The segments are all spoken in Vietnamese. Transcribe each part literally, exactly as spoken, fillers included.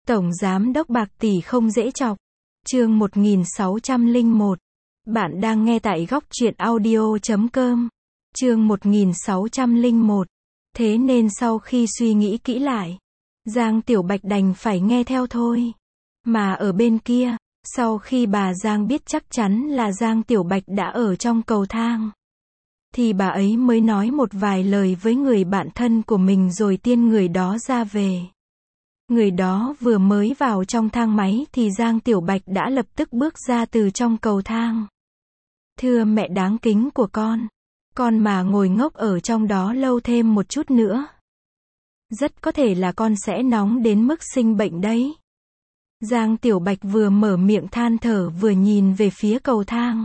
Tổng giám đốc bạc tỷ không dễ chọc. Chương một nghìn sáu trăm lẻ một. Bạn đang nghe tại góc truyện audio chấm com. Chương một nghìn sáu trăm lẻ một. Thế nên sau khi suy nghĩ kỹ lại, Giang Tiểu Bạch đành phải nghe theo thôi. Mà ở bên kia, sau khi bà Giang biết chắc chắn là Giang Tiểu Bạch đã ở trong cầu thang, thì bà ấy mới nói một vài lời với người bạn thân của mình rồi tiên người đó ra về. Người đó vừa mới vào trong thang máy thì Giang Tiểu Bạch đã lập tức bước ra từ trong cầu thang. Thưa mẹ đáng kính của con, con mà ngồi ngốc ở trong đó lâu thêm một chút nữa, rất có thể là con sẽ nóng đến mức sinh bệnh đấy. Giang Tiểu Bạch vừa mở miệng than thở vừa nhìn về phía cầu thang.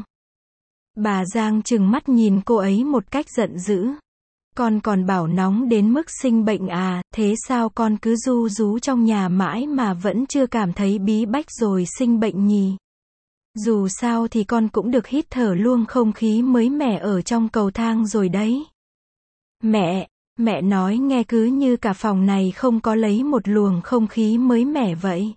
Bà Giang trừng mắt nhìn cô ấy một cách giận dữ. Con còn bảo nóng đến mức sinh bệnh à, thế sao con cứ ru rú trong nhà mãi mà vẫn chưa cảm thấy bí bách rồi sinh bệnh nhỉ? Dù sao thì con cũng được hít thở luôn không khí mới mẻ ở trong cầu thang rồi đấy. Mẹ, mẹ nói nghe cứ như cả phòng này không có lấy một luồng không khí mới mẻ vậy.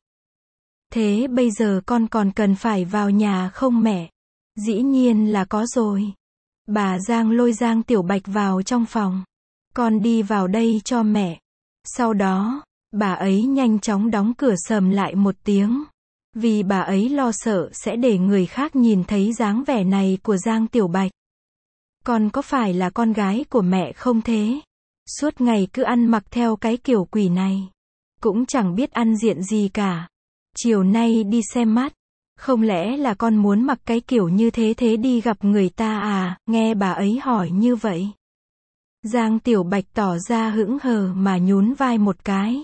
Thế bây giờ con còn cần phải vào nhà không mẹ? Dĩ nhiên là có rồi. Bà Giang lôi Giang Tiểu Bạch vào trong phòng. Con đi vào đây cho mẹ. Sau đó, bà ấy nhanh chóng đóng cửa sầm lại một tiếng. Vì bà ấy lo sợ sẽ để người khác nhìn thấy dáng vẻ này của Giang Tiểu Bạch. Con có phải là con gái của mẹ không thế? Suốt ngày cứ ăn mặc theo cái kiểu quỷ này. Cũng chẳng biết ăn diện gì cả. Chiều nay đi xem mắt. Không lẽ là con muốn mặc cái kiểu như thế thế đi gặp người ta à, nghe bà ấy hỏi như vậy. Giang Tiểu Bạch tỏ ra hững hờ mà nhún vai một cái.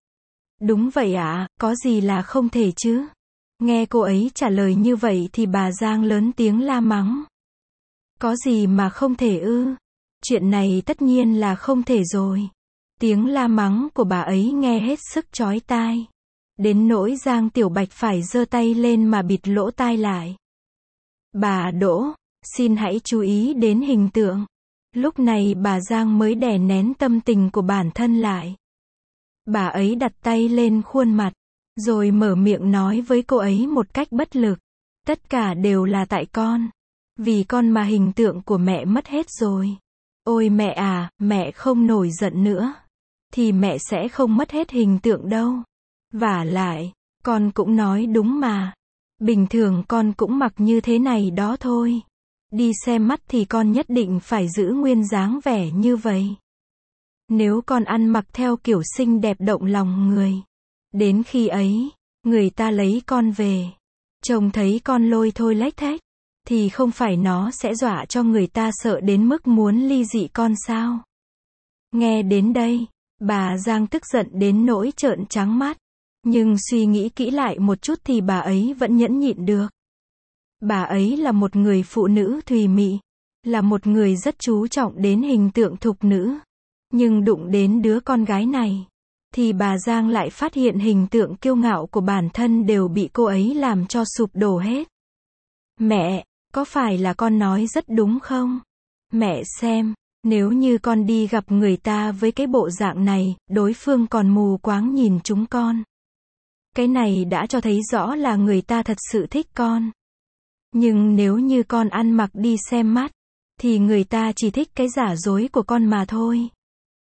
Đúng vậy ạ, à, có gì là không thể chứ. Nghe cô ấy trả lời như vậy thì bà Giang lớn tiếng la mắng. Có gì mà không thể ư? Chuyện này tất nhiên là không thể rồi. Tiếng la mắng của bà ấy nghe hết sức chói tai. Đến nỗi Giang Tiểu Bạch phải giơ tay lên mà bịt lỗ tai lại. Bà Đỗ, xin hãy chú ý đến hình tượng. Lúc này bà Giang mới đè nén tâm tình của bản thân lại. Bà ấy đặt tay lên khuôn mặt, rồi mở miệng nói với cô ấy một cách bất lực. Tất cả đều là tại con. Vì con mà hình tượng của mẹ mất hết rồi. Ôi mẹ à, mẹ không nổi giận nữa. Thì mẹ sẽ không mất hết hình tượng đâu. Vả lại, con cũng nói đúng mà. Bình thường con cũng mặc như thế này đó thôi. Đi xem mắt thì con nhất định phải giữ nguyên dáng vẻ như vậy. Nếu con ăn mặc theo kiểu xinh đẹp động lòng người, đến khi ấy, người ta lấy con về, trông thấy con lôi thôi lếch thếch, thì không phải nó sẽ dọa cho người ta sợ đến mức muốn ly dị con sao? Nghe đến đây, bà Giang tức giận đến nỗi trợn trắng mắt. Nhưng suy nghĩ kỹ lại một chút thì bà ấy vẫn nhẫn nhịn được. Bà ấy là một người phụ nữ thùy mị, là một người rất chú trọng đến hình tượng thục nữ. Nhưng đụng đến đứa con gái này, thì bà Giang lại phát hiện hình tượng kiêu ngạo của bản thân đều bị cô ấy làm cho sụp đổ hết. Mẹ, có phải là con nói rất đúng không? Mẹ xem, nếu như con đi gặp người ta với cái bộ dạng này, đối phương còn mù quáng nhìn chúng con. Cái này đã cho thấy rõ là người ta thật sự thích con. Nhưng nếu như con ăn mặc đi xem mắt, thì người ta chỉ thích cái giả dối của con mà thôi.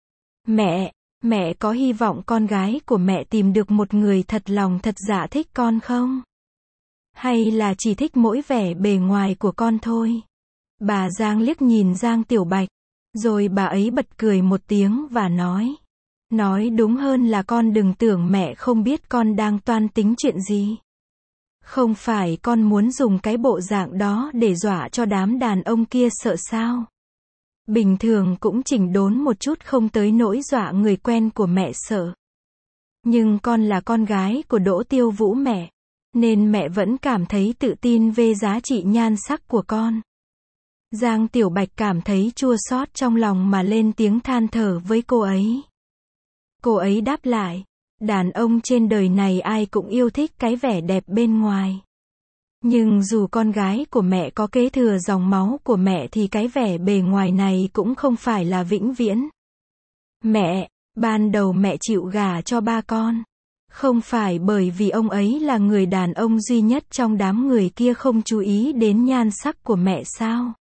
Mẹ, mẹ có hy vọng con gái của mẹ tìm được một người thật lòng thật dạ thích con không? Hay là chỉ thích mỗi vẻ bề ngoài của con thôi? Bà Giang liếc nhìn Giang Tiểu Bạch, rồi bà ấy bật cười một tiếng và nói. Nói đúng hơn là con đừng tưởng mẹ không biết con đang toan tính chuyện gì. Không phải con muốn dùng cái bộ dạng đó để dọa cho đám đàn ông kia sợ sao? Bình thường cũng chỉnh đốn một chút không tới nỗi dọa người quen của mẹ sợ. Nhưng con là con gái của Đỗ Tiêu Vũ mẹ, nên mẹ vẫn cảm thấy tự tin về giá trị nhan sắc của con. Giang Tiểu Bạch cảm thấy chua xót trong lòng mà lên tiếng than thở với cô ấy. Cô ấy đáp lại, đàn ông trên đời này ai cũng yêu thích cái vẻ đẹp bên ngoài. Nhưng dù con gái của mẹ có kế thừa dòng máu của mẹ thì cái vẻ bề ngoài này cũng không phải là vĩnh viễn. Mẹ, ban đầu mẹ chịu gả cho ba con. Không phải bởi vì ông ấy là người đàn ông duy nhất trong đám người kia không chú ý đến nhan sắc của mẹ sao?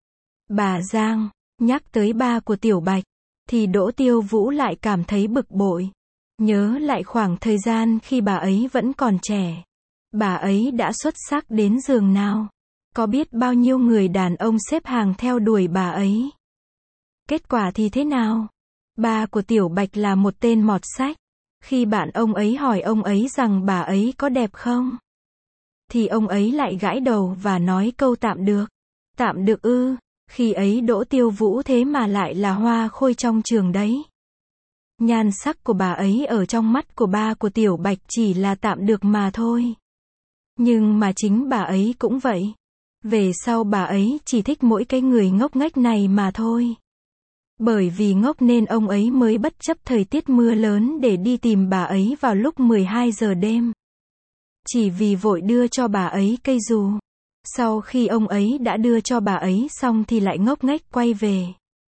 Bà Giang, nhắc tới ba của Tiểu Bạch, thì Đỗ Tiêu Vũ lại cảm thấy bực bội. Nhớ lại khoảng thời gian khi bà ấy vẫn còn trẻ. Bà ấy đã xuất sắc đến giường nào? Có biết bao nhiêu người đàn ông xếp hàng theo đuổi bà ấy? Kết quả thì thế nào? Ba của Tiểu Bạch là một tên mọt sách. Khi bạn ông ấy hỏi ông ấy rằng bà ấy có đẹp không? Thì ông ấy lại gãi đầu và nói câu tạm được. Tạm được ư? Khi ấy Đỗ Tiêu Vũ thế mà lại là hoa khôi trong trường đấy. Nhan sắc của bà ấy ở trong mắt của ba của Tiểu Bạch chỉ là tạm được mà thôi. Nhưng mà chính bà ấy cũng vậy. Về sau bà ấy chỉ thích mỗi cái người ngốc nghếch này mà thôi. Bởi vì ngốc nên ông ấy mới bất chấp thời tiết mưa lớn để đi tìm bà ấy vào lúc mười hai giờ đêm. Chỉ vì vội đưa cho bà ấy cây dù. Sau khi ông ấy đã đưa cho bà ấy xong thì lại ngốc nghếch quay về.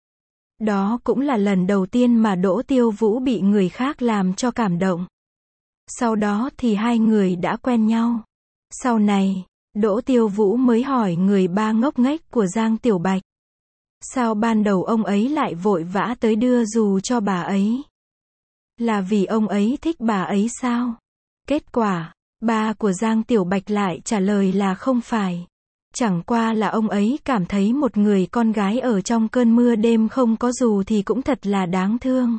Đó cũng là lần đầu tiên mà Đỗ Tiêu Vũ bị người khác làm cho cảm động. Sau đó thì hai người đã quen nhau. Sau này, Đỗ Tiêu Vũ mới hỏi người ba ngốc nghếch của Giang Tiểu Bạch. Sao ban đầu ông ấy lại vội vã tới đưa dù cho bà ấy? Là vì ông ấy thích bà ấy sao? Kết quả, ba của Giang Tiểu Bạch lại trả lời là không phải. Chẳng qua là ông ấy cảm thấy một người con gái ở trong cơn mưa đêm không có dù thì cũng thật là đáng thương.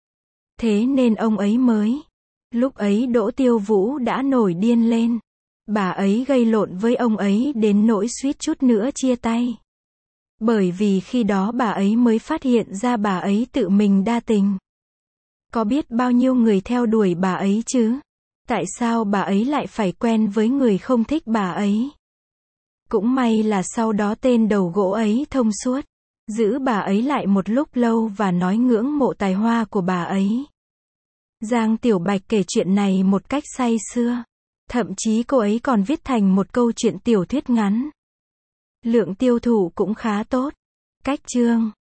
Thế nên ông ấy mới. Lúc ấy Đỗ Tiêu Vũ đã nổi điên lên. Bà ấy gây lộn với ông ấy đến nỗi suýt chút nữa chia tay. Bởi vì khi đó bà ấy mới phát hiện ra bà ấy tự mình đa tình. Có biết bao nhiêu người theo đuổi bà ấy chứ? Tại sao bà ấy lại phải quen với người không thích bà ấy? Cũng may là sau đó tên đầu gỗ ấy thông suốt. Giữ bà ấy lại một lúc lâu và nói ngưỡng mộ tài hoa của bà ấy. Giang Tiểu Bạch kể chuyện này một cách say sưa. Thậm chí cô ấy còn viết thành một câu chuyện tiểu thuyết ngắn. Lượng tiêu thụ cũng khá tốt. Cách chương